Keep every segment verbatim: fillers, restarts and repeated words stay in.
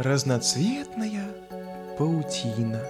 разноцветная паутина.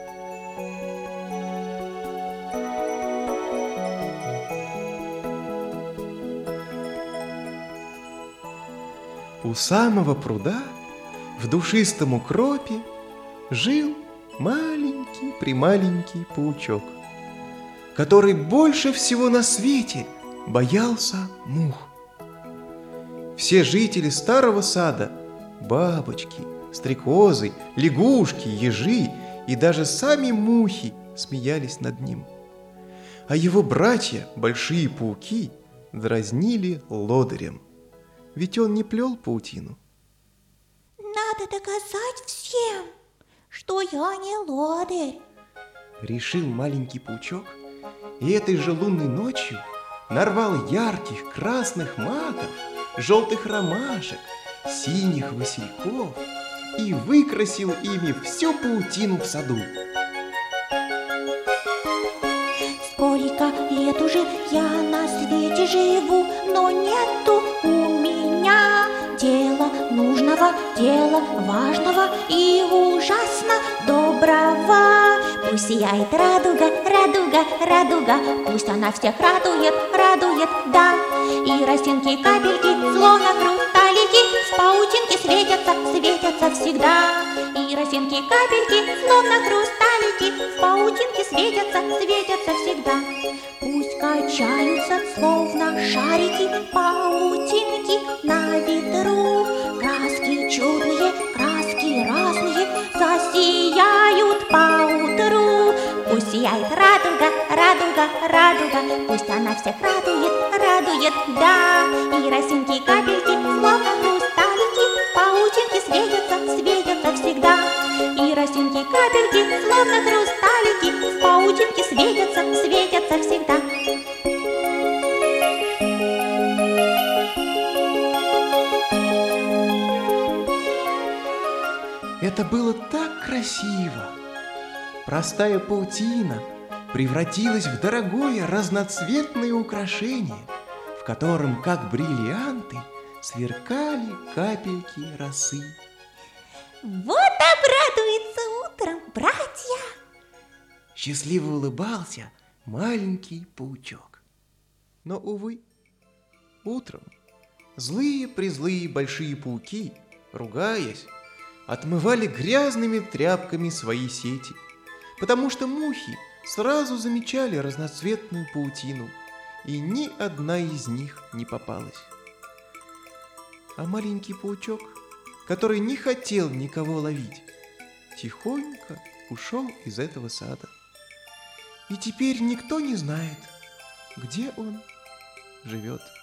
У самого пруда в душистом укропе жил маленький-прималенький паучок, который больше всего на свете боялся мух. Все жители старого сада, бабочки, стрекозы, лягушки, ежи и даже сами мухи смеялись над ним. А его братья, большие пауки, дразнили лодырем, ведь он не плел паутину. Надо доказать всем, что я не лодырь, решил маленький паучок, и этой же лунной ночью нарвал ярких красных маков, желтых ромашек, синих васильков и выкрасил ими всю паутину в саду. Сколько лет уже я на свете живу, но нету у меня дела нужного, дела важного и ужасно доброго. Пусть сияет радуга, радуга, радуга, пусть она всех радует, радует, да. И росинки, капельки, словно хрусталики, в паутинке светятся, светятся всегда. И росинки, капельки, словно хрусталики, в паутинке светятся, светятся всегда. Пусть качаются, словно шарики, паутинки на ветру. Краски чудные, краски разные засияют поутру. Пусть сияет радуга, радуга, радуга, пусть она всех радует, радует, да. И росинки, капельки, словно хрусталики, паутинки светятся, светятся всегда. И росинки, капельки, словно хрусталики, в паутинке светятся, светятся всегда. Это было так красиво! Простая паутина превратилась в дорогое разноцветное украшение, в котором, как бриллианты, сверкали капельки росы. Вот обрадуется утром, братья! Счастливо улыбался маленький паучок. Но, увы, утром злые-призлые большие пауки, ругаясь, отмывали грязными тряпками свои сети, потому что мухи сразу замечали разноцветную паутину, и ни одна из них не попалась. А маленький паучок, который не хотел никого ловить, тихонько ушел из этого сада. И теперь никто не знает, где он живет.